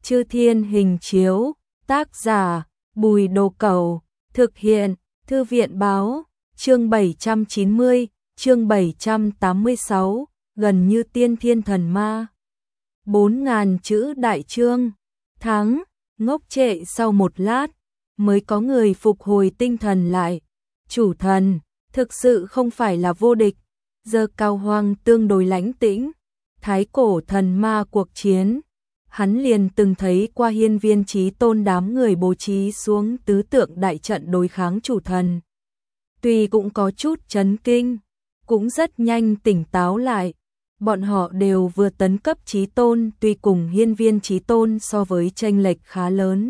Chư Thiên Hình Chiếu, tác giả Bùi Đồ Cẩu, thực hiện Thư viện Báo, chương 790, chương 786, gần như tiên thiên thần ma. 4.000 chữ đại chương, thắng, ngốc trệ sau một lát, mới có người phục hồi tinh thần lại. Chủ thần, thực sự không phải là vô địch, giờ Cao Hoang tương đối lãnh tĩnh, thái cổ thần ma cuộc chiến. Hắn liền từng thấy qua Hiên Viên Chí Tôn đám người bố trí xuống tứ tượng đại trận đối kháng chủ thần. Tuy cũng có chút chấn kinh, cũng rất nhanh tỉnh táo lại. Bọn họ đều vừa tấn cấp Chí Tôn, tuy cùng Hiên Viên Chí Tôn so với chênh lệch khá lớn.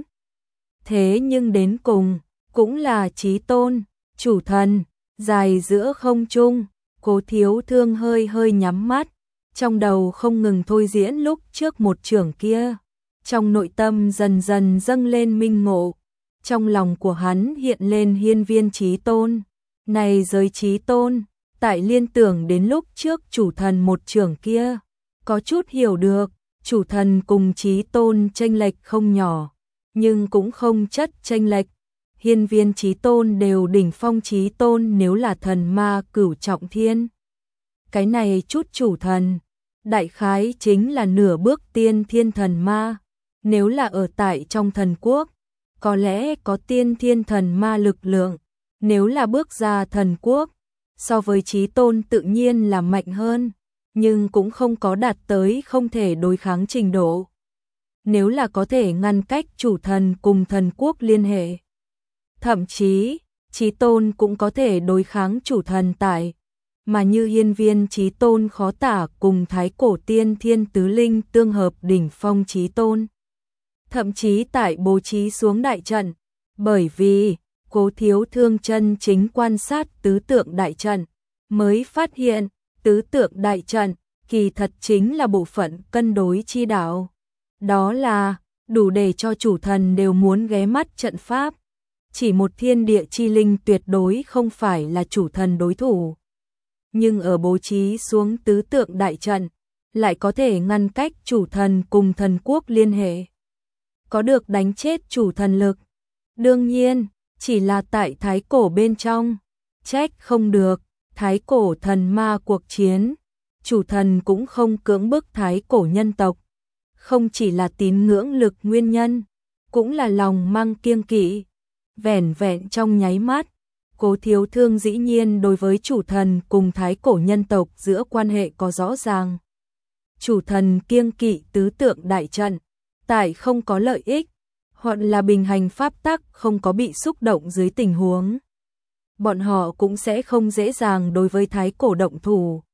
Thế nhưng đến cùng, cũng là Chí Tôn, chủ thần, dài giữa không trung. Cố Thiếu Thương hơi hơi nhắm mắt, trong đầu không ngừng thôi diễn lúc trước một chưởng kia. Trong nội tâm dần dần dâng lên minh ngộ, trong lòng của hắn hiện lên Hiên Viên Chí Tôn. Này giới Chí Tôn, tại liên tưởng đến lúc trước chủ thần một chưởng kia, có chút hiểu được, chủ thần cùng Chí Tôn chênh lệch không nhỏ, nhưng cũng không chất chênh lệch. Hiên Viên Chí Tôn đều đỉnh phong Chí Tôn nếu là thần ma cửu trọng thiên. Cái này chút chủ thần, đại khái chính là nửa bước tiên thiên thần ma. Nếu là ở tại trong thần quốc, có lẽ có tiên thiên thần ma lực lượng. Nếu là bước ra thần quốc, so với Chí Tôn tự nhiên là mạnh hơn, nhưng cũng không có đạt tới không thể đối kháng trình độ. Nếu là có thể ngăn cách chủ thần cùng thần quốc liên hệ, thậm chí Chí Tôn cũng có thể đối kháng chủ thần tại. Mà như Hiên Viên Chí Tôn khó tả cùng thái cổ tiên thiên tứ linh tương hợp đỉnh phong Chí Tôn. Thậm chí tại bố trí xuống đại trận, bởi vì Cố Thiếu Thương chân chính quan sát tứ tượng đại trận, mới phát hiện tứ tượng đại trận kỳ thật chính là bộ phận cân đối chi đạo. Đó là đủ để cho chủ thần đều muốn ghé mắt trận pháp. Chỉ một thiên địa chi linh tuyệt đối không phải là chủ thần đối thủ. Nhưng ở bố trí xuống tứ tượng đại trận, lại có thể ngăn cách chủ thần cùng thần quốc liên hệ. Có được đánh chết chủ thần lực. Đương nhiên, chỉ là tại thái cổ bên trong. Trách không được, thái cổ thần ma cuộc chiến. Chủ thần cũng không cưỡng bức thái cổ nhân tộc. Không chỉ là tín ngưỡng lực nguyên nhân, cũng là lòng mang kiêng kỵ. Vẻn vẹn trong nháy mắt, Cố Thiếu Thương dĩ nhiên đối với chủ thần cùng thái cổ nhân tộc giữa quan hệ có rõ ràng. Chủ thần kiêng kỵ tứ tượng đại trận, tại không có lợi ích, hoặc là bình hành pháp tắc không có bị xúc động dưới tình huống. Bọn họ cũng sẽ không dễ dàng đối với thái cổ động thủ.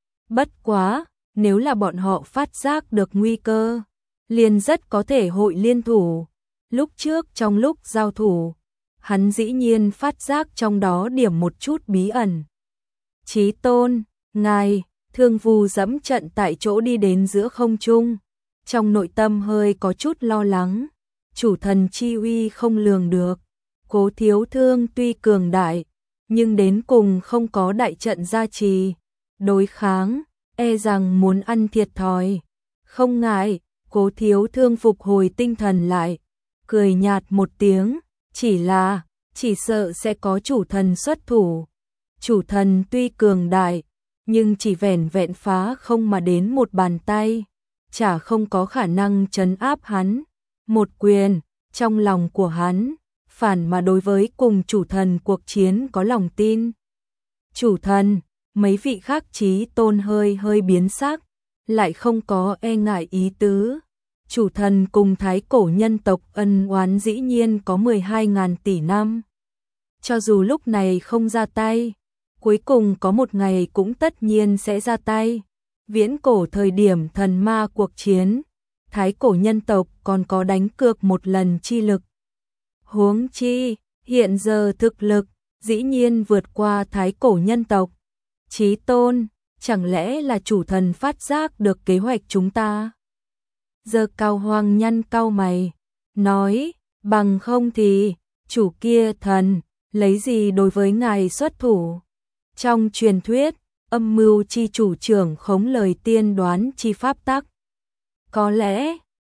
Bất quá, nếu là bọn họ phát giác được nguy cơ, liền rất có thể hội liên thủ. Lúc trước trong lúc giao thủ, hắn dĩ nhiên phát giác trong đó điểm một chút bí ẩn. Chí Tôn, ngài, Thương Vu dẫm trận tại chỗ đi đến giữa không trung, trong nội tâm hơi có chút lo lắng. Chủ thần chi uy không lường được, Cố Thiếu Thương tuy cường đại, nhưng đến cùng không có đại trận gia trì, đối kháng, e rằng muốn ăn thiệt thòi. Không ngại, Cố Thiếu Thương phục hồi tinh thần lại, cười nhạt một tiếng, chỉ sợ sẽ có chủ thần xuất thủ. Chủ thần tuy cường đại, nhưng chỉ vẻn vẹn phá không mà đến một bàn tay, chả không có khả năng trấn áp hắn. Một quyền, trong lòng của hắn, phản mà đối với cùng chủ thần cuộc chiến có lòng tin. Chủ thần, mấy vị khác Chí Tôn hơi hơi biến sắc, lại không có e ngại ý tứ. Chủ thần cùng thái cổ nhân tộc ân oán dĩ nhiên có 12.000 tỷ năm. Cho dù lúc này không ra tay, cuối cùng có một ngày cũng tất nhiên sẽ ra tay. Viễn cổ thời điểm thần ma cuộc chiến, thái cổ nhân tộc còn có đánh cược một lần chi lực. Huống chi, hiện giờ thực lực, dĩ nhiên vượt qua thái cổ nhân tộc. Chí Tôn, chẳng lẽ là chủ thần phát giác được kế hoạch chúng ta? Giờ Cao Hoang nhăn cau mày, nói, bằng không thì, chủ kia thần, lấy gì đối với ngài xuất thủ? Trong truyền thuyết, âm mưu chi chủ trưởng khống lời tiên đoán chi pháp tắc. Có lẽ,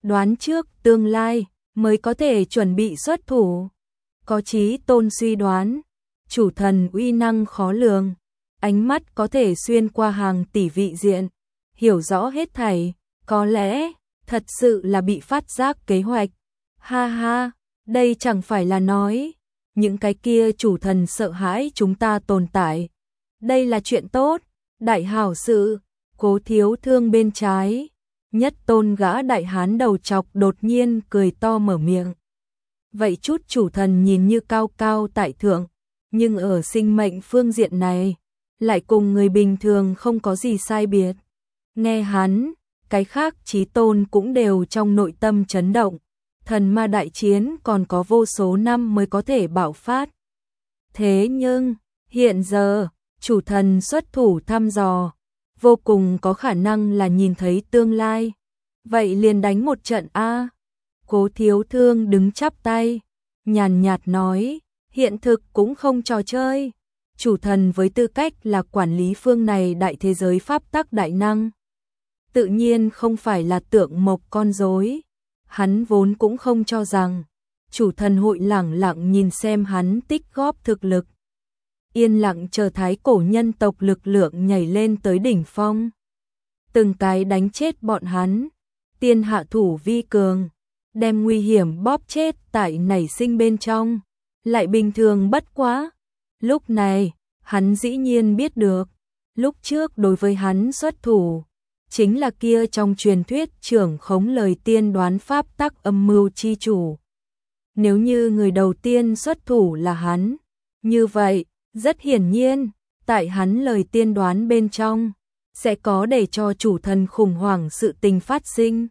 đoán trước tương lai mới có thể chuẩn bị xuất thủ. Có Chí Tôn suy đoán, chủ thần uy năng khó lường, ánh mắt có thể xuyên qua hàng tỷ vị diện, hiểu rõ hết thảy, có lẽ thật sự là bị phát giác kế hoạch. Ha ha, đây chẳng phải là nói những cái kia chủ thần sợ hãi chúng ta tồn tại. Đây là chuyện tốt, đại hảo sự. Cố Thiếu Thương bên trái, Nhất Tôn gã đại hán đầu trọc đột nhiên cười to mở miệng. Vậy chút chủ thần nhìn như cao cao tại thượng, nhưng ở sinh mệnh phương diện này, lại cùng người bình thường không có gì sai biệt. Nghe hắn, cái khác Chí Tôn cũng đều trong nội tâm chấn động. Thần ma đại chiến còn có vô số năm mới có thể bạo phát. Thế nhưng, hiện giờ, chủ thần xuất thủ thăm dò, vô cùng có khả năng là nhìn thấy tương lai. Vậy liền đánh một trận a. Cố Thiếu Thương đứng chắp tay, nhàn nhạt nói, hiện thực cũng không trò chơi. Chủ thần với tư cách là quản lý phương này đại thế giới pháp tắc đại năng, tự nhiên không phải là tượng mộc con rối. Hắn vốn cũng không cho rằng chủ thần hội lẳng lặng nhìn xem hắn tích góp thực lực, yên lặng chờ thái cổ nhân tộc lực lượng nhảy lên tới đỉnh phong, từng cái đánh chết bọn hắn, tiên hạ thủ vi cường, đem nguy hiểm bóp chết tại nảy sinh bên trong, lại bình thường bất quá. Lúc này, hắn dĩ nhiên biết được, lúc trước đối với hắn xuất thủ, chính là kia trong truyền thuyết trưởng khống lời tiên đoán pháp tắc âm mưu chi chủ. Nếu như người đầu tiên xuất thủ là hắn, như vậy, rất hiển nhiên, tại hắn lời tiên đoán bên trong, sẽ có để cho chủ thần khủng hoảng sự tình phát sinh.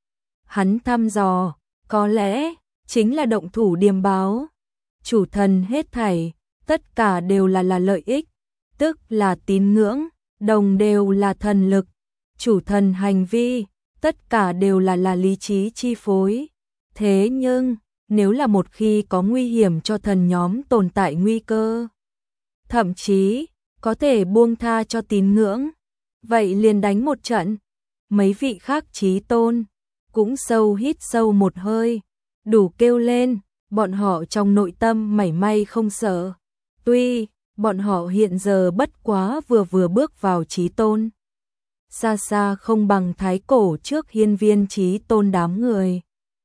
Hắn thăm dò, có lẽ, chính là động thủ điềm báo. Chủ thần hết thảy, tất cả đều là lợi ích, tức là tín ngưỡng, đồng đều là thần lực. Chủ thần hành vi, tất cả đều là lý trí chi phối. Thế nhưng, nếu là một khi có nguy hiểm cho thần nhóm tồn tại nguy cơ, thậm chí có thể buông tha cho tín ngưỡng, vậy liền đánh một trận. Mấy vị khác Chí Tôn cũng hít sâu một hơi, đủ kêu lên, bọn họ trong nội tâm mảy may không sợ. Tuy bọn họ hiện giờ bất quá vừa bước vào Chí Tôn, xa xa không bằng thái cổ trước hiên viên Chí Tôn đám người.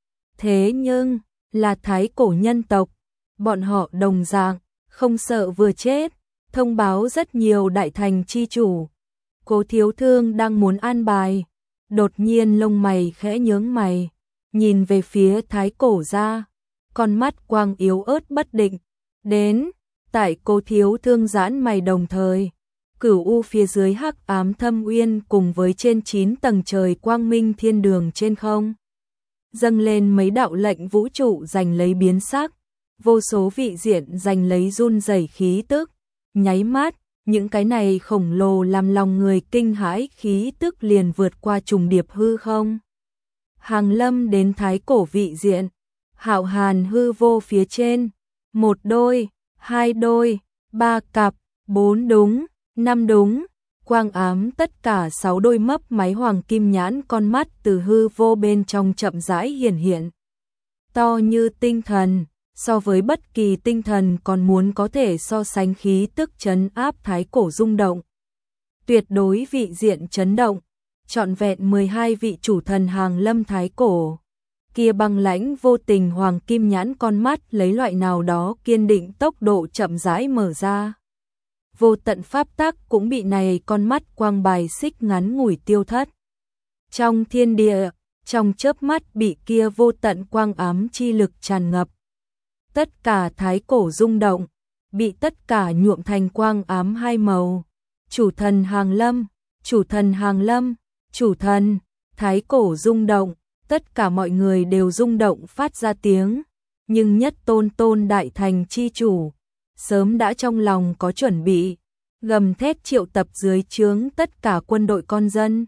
Thế nhưng, là thái cổ nhân tộc, bọn họ đồng dạng, không sợ vừa chết, thông báo rất nhiều đại thành chi chủ. Cố Thiếu Thương đang muốn an bài, đột nhiên lông mày khẽ nhướng mày, nhìn về phía thái cổ ra, con mắt quang yếu ớt bất định. Đến, tại Cố Thiếu Thương giãn mày đồng thời, Cửu U phía dưới hắc ám thâm uyên cùng với trên 9 tầng trời quang minh thiên đường trên không, dâng lên mấy đạo lệnh vũ trụ giành lấy biến sắc, vô số vị diện giành lấy run rẩy khí tức. Nháy mắt, những cái này khổng lồ làm lòng người kinh hãi khí tức liền vượt qua trùng điệp hư không. Hàng lâm đến thái cổ vị diện, hạo hàn hư vô phía trên, một đôi, hai đôi, ba cặp, bốn đúng, năm đúng, quang ám tất cả 6 đôi mấp máy hoàng kim nhãn con mắt từ hư vô bên trong chậm rãi hiển hiện. To như tinh thần, so với bất kỳ tinh thần còn muốn có thể so sánh khí tức trấn áp thái cổ rung động. Tuyệt đối vị diện chấn động, trọn vẹn 12 vị chủ thần hàng lâm thái cổ. Kia băng lãnh vô tình hoàng kim nhãn con mắt lấy loại nào đó kiên định tốc độ chậm rãi mở ra. Vô tận pháp tắc cũng bị này con mắt quang bài xích ngắn ngủi tiêu thất. Trong thiên địa, trong chớp mắt bị kia vô tận quang ám chi lực tràn ngập. Tất cả thái cổ rung động, bị tất cả nhuộm thành quang ám hai màu. Chủ thần hàng lâm, chủ thần hàng lâm, chủ thần, thái cổ rung động, tất cả mọi người đều rung động phát ra tiếng. Nhưng Nhất Tôn đại thành chi chủ, sớm đã trong lòng có chuẩn bị, gầm thét triệu tập dưới trướng tất cả quân đội con dân.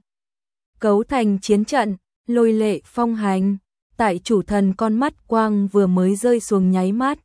Cấu thành chiến trận, lôi lệ phong hành, tại chủ thần con mắt quang vừa mới rơi xuống nháy mắt.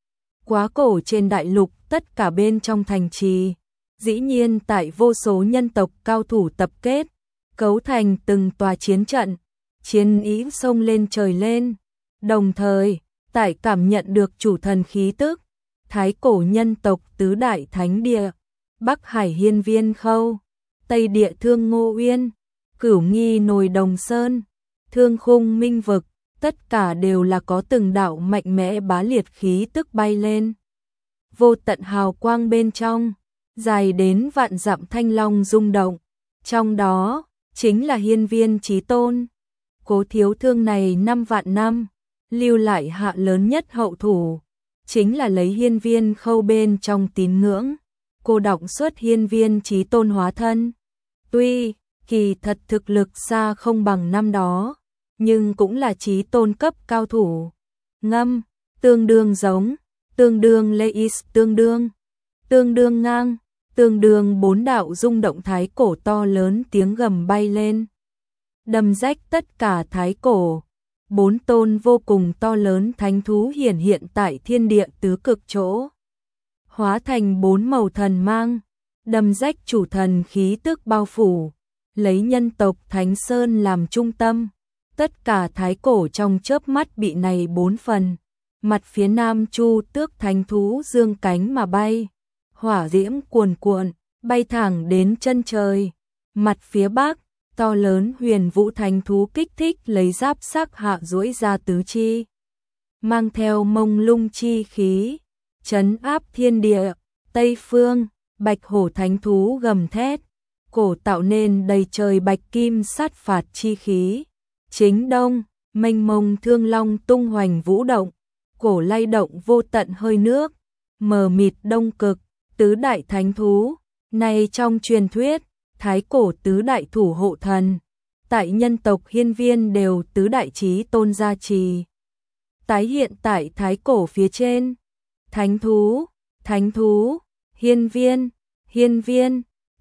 Quá cổ trên đại lục tất cả bên trong thành trì, dĩ nhiên tại vô số nhân tộc cao thủ tập kết, cấu thành từng tòa chiến trận, chiến ý xông lên trời lên. Đồng thời, tại cảm nhận được chủ thần khí tức, thái cổ nhân tộc tứ đại thánh địa, Bắc Hải Hiên Viên Khâu, Tây Địa Thương Ngô Uyên, Cửu Nghi Nồi Đồng Sơn, Thương Khung Minh Vực, tất cả đều là có từng đạo mạnh mẽ bá liệt khí tức bay lên. Vô tận hào quang bên trong, dài đến vạn dặm thanh long rung động, trong đó chính là Hiên Viên Chí Tôn. Cố Thiếu Thương này 5 vạn năm, lưu lại hạ lớn nhất hậu thủ, chính là lấy Hiên Viên Khâu bên trong tín ngưỡng, cô đọng xuất Hiên Viên Chí Tôn hóa thân. Tuy kỳ thật thực lực xa không bằng năm đó, nhưng cũng là Chí Tôn cấp cao thủ. Ngâm, tương đương giống, tương đương Leis, tương đương ngang, tương đương 4 đạo rung động thái cổ to lớn, tiếng gầm bay lên, đâm rách tất cả thái cổ. 4 tôn vô cùng to lớn thánh thú hiển hiện tại thiên địa tứ cực chỗ, hóa thành 4 màu thần mang, đâm rách chủ thần khí tức bao phủ, lấy nhân tộc Thánh Sơn làm trung tâm. Tất cả thái cổ trong chớp mắt bị này 4 phần. Mặt phía nam Chu Tước thánh thú dương cánh mà bay, hỏa diễm cuồn cuộn, bay thẳng đến chân trời. Mặt phía bắc, to lớn Huyền Vũ thánh thú kích thích lấy giáp sắc hạ duỗi ra tứ chi, mang theo mông lung chi khí, trấn áp thiên địa. Tây phương, Bạch Hổ thánh thú gầm thét, cổ tạo nên đầy trời bạch kim sát phạt chi khí. Chính đông, mênh mông Thương Long tung hoành vũ động, cổ lay động vô tận hơi nước, mờ mịt đông cực. Tứ đại thánh thú này trong truyền thuyết, thái cổ tứ đại thủ hộ thần, tại nhân tộc Hiên Viên đều tứ đại chí tôn gia trì, tái hiện tại thái cổ phía trên. Thánh thú, Hiên Viên,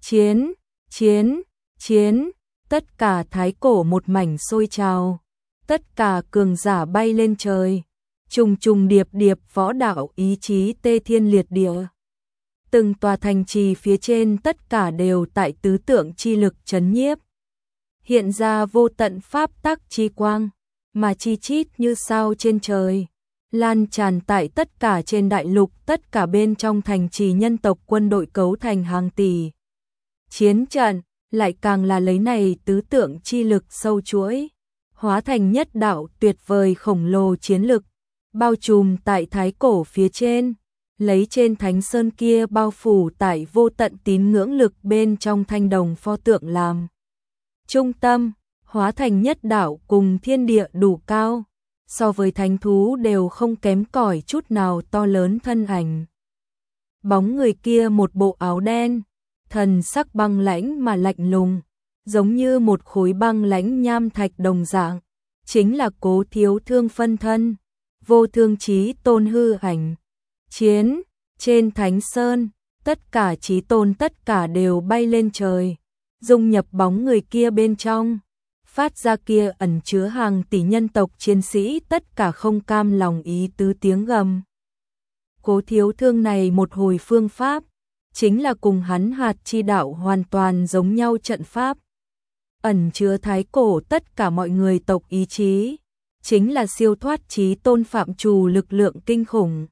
chiến, tất cả thái cổ một mảnh sôi trào, tất cả cường giả bay lên trời, trùng trùng điệp điệp võ đạo ý chí tê thiên liệt địa. Từng tòa thành trì phía trên tất cả đều tại tứ tượng chi lực trấn nhiếp, hiện ra vô tận pháp tắc chi quang, mà chi chít như sao trên trời, lan tràn tại tất cả trên đại lục. Tất cả bên trong thành trì nhân tộc quân đội cấu thành hàng tỷ chiến trận, lại càng là lấy này tứ tượng chi lực sâu chuỗi, hóa thành nhất đạo tuyệt vời khổng lồ chiến lực, bao trùm tại thái cổ phía trên, lấy trên Thánh Sơn kia bao phủ tại vô tận tín ngưỡng lực bên trong thanh đồng pho tượng làm trung tâm, hóa thành nhất đạo cùng thiên địa đủ cao, so với thánh thú đều không kém cỏi chút nào to lớn thân ảnh. Bóng người kia một bộ áo đen, thần sắc băng lãnh mà lạnh lùng, giống như một khối băng lãnh nham thạch đồng dạng, chính là Cố Thiếu Thương phân thân, Vô Thương Chí Tôn hư ảnh. Trên Thánh Sơn, tất cả chí tôn tất cả đều bay lên trời, dung nhập bóng người kia bên trong, phát ra kia ẩn chứa hàng tỷ nhân tộc chiến sĩ tất cả không cam lòng ý tứ tiếng gầm. Cố Thiếu Thương này một hồi phương pháp, chính là cùng hắn hạt chi đạo hoàn toàn giống nhau trận pháp, ẩn chứa thái cổ tất cả mọi người tộc ý chí, chính là siêu thoát chí tôn phạm trù lực lượng kinh khủng.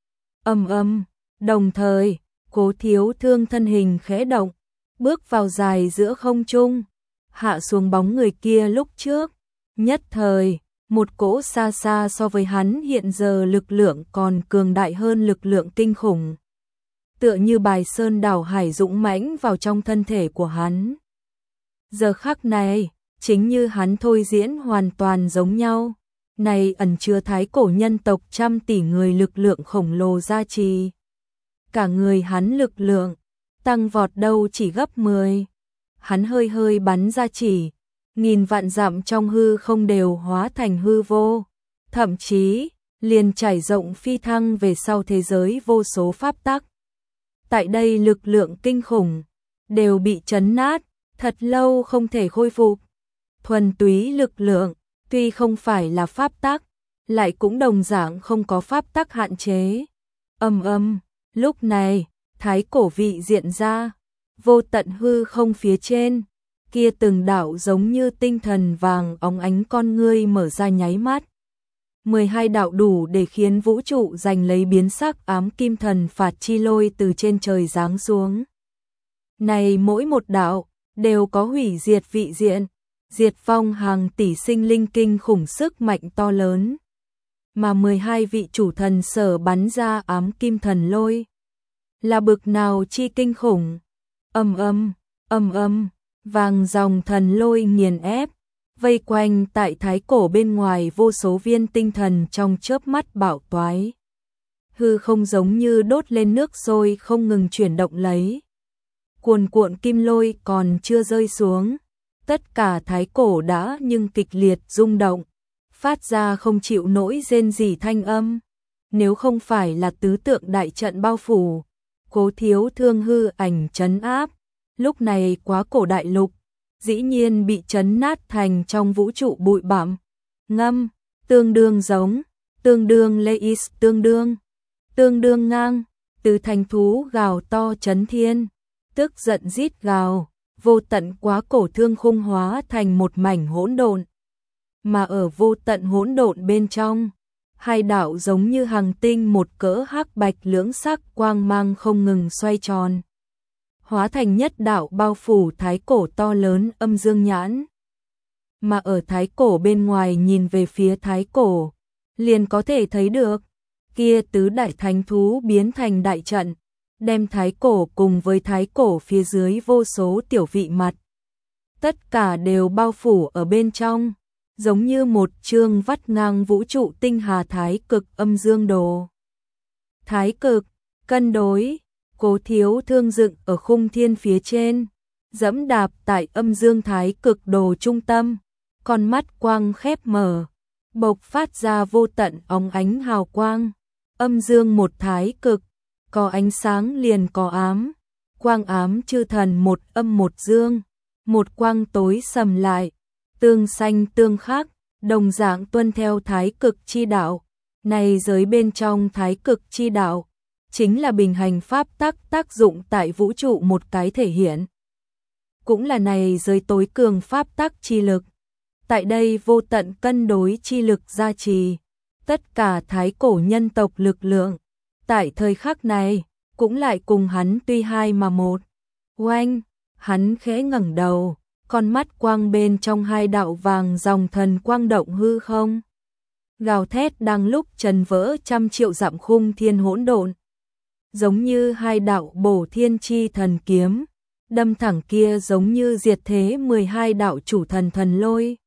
Đồng thời, Cố Thiếu Thương thân hình khẽ động, bước vào dài giữa không trung, hạ xuống bóng người kia lúc trước, nhất thời, một cỗ xa xa so với hắn hiện giờ lực lượng còn cường đại hơn lực lượng kinh khủng, tựa như bài sơn đảo hải dũng mãnh vào trong thân thể của hắn. Giờ khắc này, chính như hắn thôi diễn hoàn toàn giống nhau, này ẩn chứa thái cổ nhân tộc trăm tỷ người lực lượng khổng lồ gia trì. Cả người hắn lực lượng tăng vọt đâu chỉ gấp 10. Hắn hơi hơi bắn ra chỉ, nghìn vạn dặm trong hư không đều hóa thành hư vô, thậm chí liền trải rộng phi thăng về sau thế giới vô số pháp tắc. Tại đây lực lượng kinh khủng đều bị chấn nát, thật lâu không thể khôi phục. Thuần túy lực lượng, tuy không phải là pháp tắc, lại cũng đồng dạng không có pháp tắc hạn chế. Lúc này, thái cổ vị diện ra, vô tận hư không phía trên, kia từng đạo giống như tinh thần vàng óng ánh con ngươi mở ra nháy mắt. 12 đạo đủ để khiến vũ trụ giành lấy biến sắc ám kim thần phạt chi lôi từ trên trời giáng xuống. Này mỗi một đạo đều có hủy diệt vị diện, diệt vong hàng tỷ sinh linh kinh khủng sức mạnh to lớn. Mà 12 vị chủ thần sở bắn ra ám kim thần lôi là bực nào chi kinh khủng. Ầm ầm, vàng dòng thần lôi nghiền ép, vây quanh tại thái cổ bên ngoài vô số viên tinh thần trong chớp mắt bạo toái. Hư không giống như đốt lên nước sôi không ngừng chuyển động lấy. Cuồn cuộn kim lôi còn chưa rơi xuống, tất cả thái cổ đã nhưng kịch liệt rung động, phát ra không chịu nổi rên rỉ thanh âm. Nếu không phải là tứ tượng đại trận bao phủ, Cố Thiếu Thương hư ảnh trấn áp, lúc này quá cổ đại lục dĩ nhiên bị trấn nát thành trong vũ trụ bụi bặm. Ngâm, tương đương giống, tương đương leis, tương đương ngang, từ thành thú gào to chấn thiên, tức giận rít gào, vô tận quá cổ thương khung hóa thành một mảnh hỗn độn. Mà ở vô tận hỗn độn bên trong, hai đạo giống như hàng tinh một cỡ hắc bạch lưỡng sắc quang mang không ngừng xoay tròn, hóa thành nhất đạo bao phủ thái cổ to lớn âm dương nhãn. Mà ở thái cổ bên ngoài nhìn về phía thái cổ, liền có thể thấy được, kia tứ đại thánh thú biến thành đại trận, đem thái cổ cùng với thái cổ phía dưới vô số tiểu vị mặt. Tất cả đều bao phủ ở bên trong, giống như một chương vắt ngang vũ trụ tinh hà thái cực âm dương đồ. Thái cực, cân đối, Cố Thiếu Thương dựng ở khung thiên phía trên, dẫm đạp tại âm dương thái cực đồ trung tâm, con mắt quang khép mở, bộc phát ra vô tận óng ánh hào quang. Âm dương một thái cực, có ánh sáng liền có ám, quang ám chư thần một âm một dương, một quang tối sầm lại, tương xanh tương khắc, đồng dạng tuân theo thái cực chi đạo. Này giới bên trong thái cực chi đạo, chính là bình hành pháp tắc tác dụng tại vũ trụ một cái thể hiện. Cũng là này giới tối cường pháp tắc chi lực. Tại đây vô tận cân đối chi lực gia trì, tất cả thái cổ nhân tộc lực lượng, tại thời khắc này, cũng lại cùng hắn tuy hai mà một. Oanh, hắn khẽ ngẩng đầu, con mắt quang bên trong hai đạo vàng dòng thần quang động hư không. Gào thét đang lúc trần vỡ trăm triệu dặm khung thiên hỗn độn. Giống như hai đạo bổ thiên chi thần kiếm, đâm thẳng kia giống như diệt thế 12 đạo chủ thần thần lôi.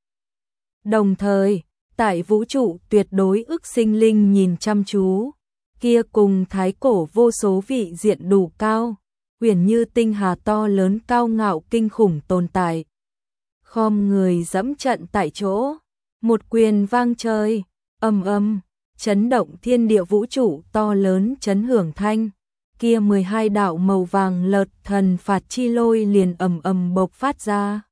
Đồng thời, tại vũ trụ tuyệt đối ức sinh linh nhìn chăm chú, kia cùng thái cổ vô số vị diện đủ cao, uyển như tinh hà to lớn cao ngạo kinh khủng tồn tại. Khom người dẫm trận tại chỗ, một quyền vang trời, ầm, chấn động thiên địa vũ trụ to lớn chấn hưởng thanh. Kia 12 đạo màu vàng lợt thần phạt chi lôi liền ầm bộc phát ra.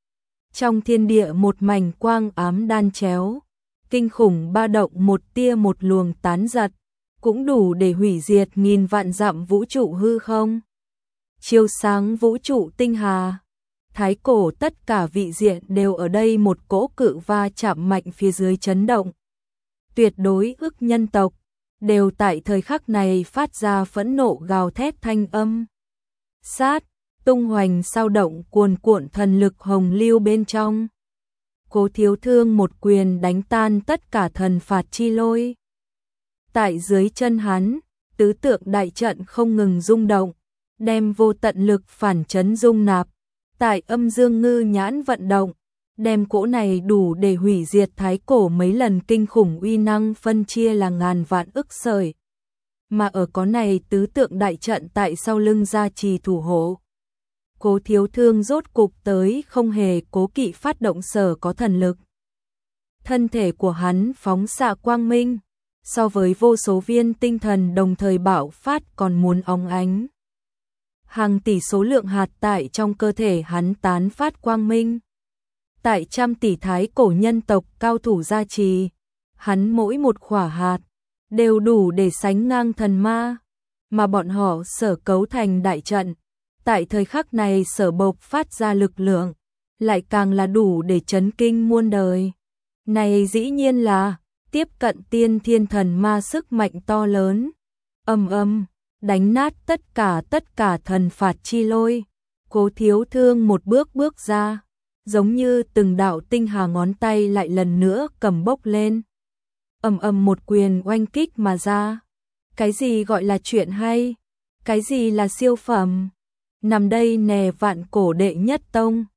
Trong thiên địa một mảnh quang ám đan chéo, kinh khủng ba động một tia một luồng tán giật, cũng đủ để hủy diệt nghìn vạn dặm vũ trụ hư không. Chiếu sáng vũ trụ tinh hà, thái cổ tất cả vị diện đều ở đây một cỗ cự va chạm mạnh phía dưới chấn động. Tuyệt đối ức nhân tộc, đều tại thời khắc này phát ra phẫn nộ gào thét thanh âm. Sát, tung hoành sao động cuồn cuộn thần lực hồng lưu bên trong. Cố Thiếu Thương một quyền đánh tan tất cả thần phạt chi lôi. Tại dưới chân hắn, tứ tượng đại trận không ngừng rung động, đem vô tận lực phản chấn dung nạp. Tại âm dương ngư nhãn vận động, đem cỗ này đủ để hủy diệt thái cổ mấy lần kinh khủng uy năng phân chia là ngàn vạn ức sợi. Mà ở có này tứ tượng đại trận tại sau lưng gia trì thủ hộ. Cố Thiếu Thương rốt cục tới không hề cố kỵ phát động sở có thần lực. Thân thể của hắn phóng xạ quang minh, so với vô số viên tinh thần đồng thời bạo phát còn muốn óng ánh. Hàng tỷ số lượng hạt tại trong cơ thể hắn tán phát quang minh. Tại trăm tỷ thái cổ nhân tộc cao thủ gia trì, hắn mỗi một khỏa hạt đều đủ để sánh ngang thần ma, mà bọn họ sở cấu thành đại trận. Tại thời khắc này sở bộc phát ra lực lượng lại càng là đủ để chấn kinh muôn đời. Này dĩ nhiên là tiếp cận tiên thiên thần ma sức mạnh to lớn. Ầm ầm, đánh nát tất cả thần phạt chi lôi. Cố Thiếu Thương một bước bước ra, giống như từng đạo tinh hà ngón tay lại lần nữa cầm bốc lên. Ầm ầm một quyền oanh kích mà ra. Cái gì gọi là chuyện hay? Cái gì là siêu phẩm? Nằm đây nè vạn cổ đệ nhất tông.